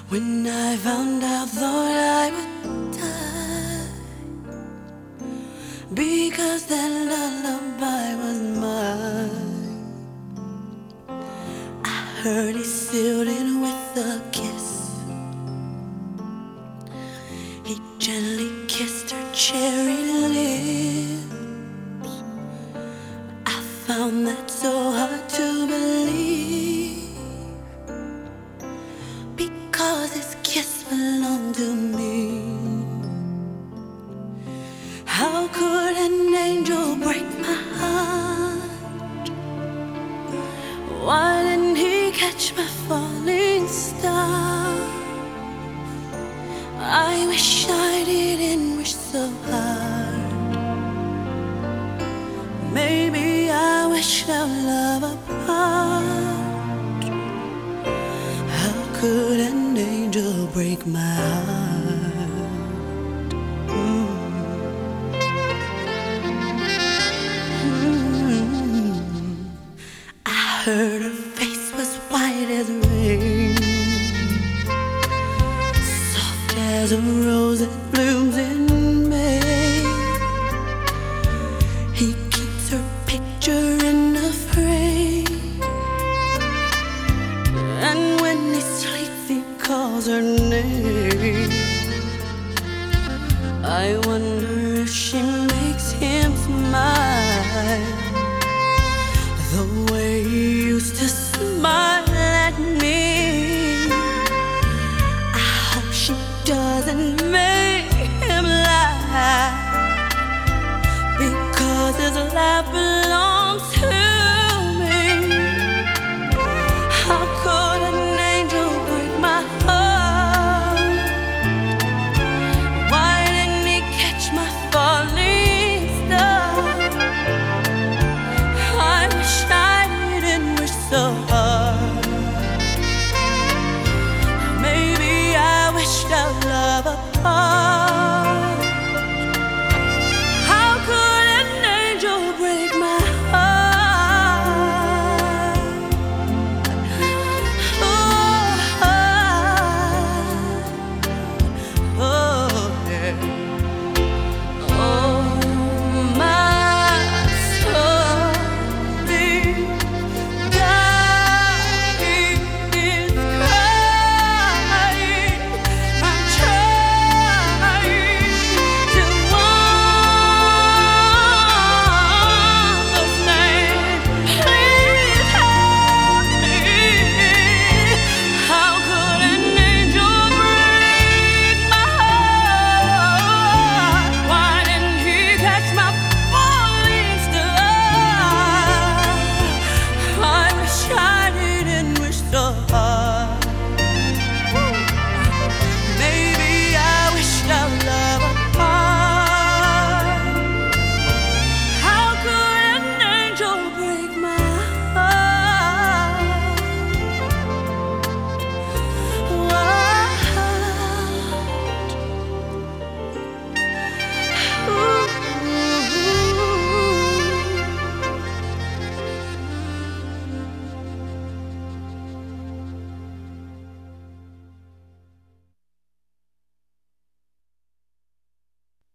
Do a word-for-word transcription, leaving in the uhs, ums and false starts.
When I found out, thought I would die, because that lullaby was mine. I heard he sealed it with a kiss. He gently kissed her cherry lips. I found that so hard to believe, because his kiss belonged to me. How could an angel break my heart? Why didn't he catch my falling star? I wish I didn't wish so hard. Maybe I wish our love apart. How could an angel break my heart? Mm. Mm. I heard her face was white as rain, as a rose that blooms in May. He keeps her picture in a frame, and when he sleeps he calls her name. I wonder if she makes him smile the way he used to smile at me. Doesn't make him laugh, because his laugh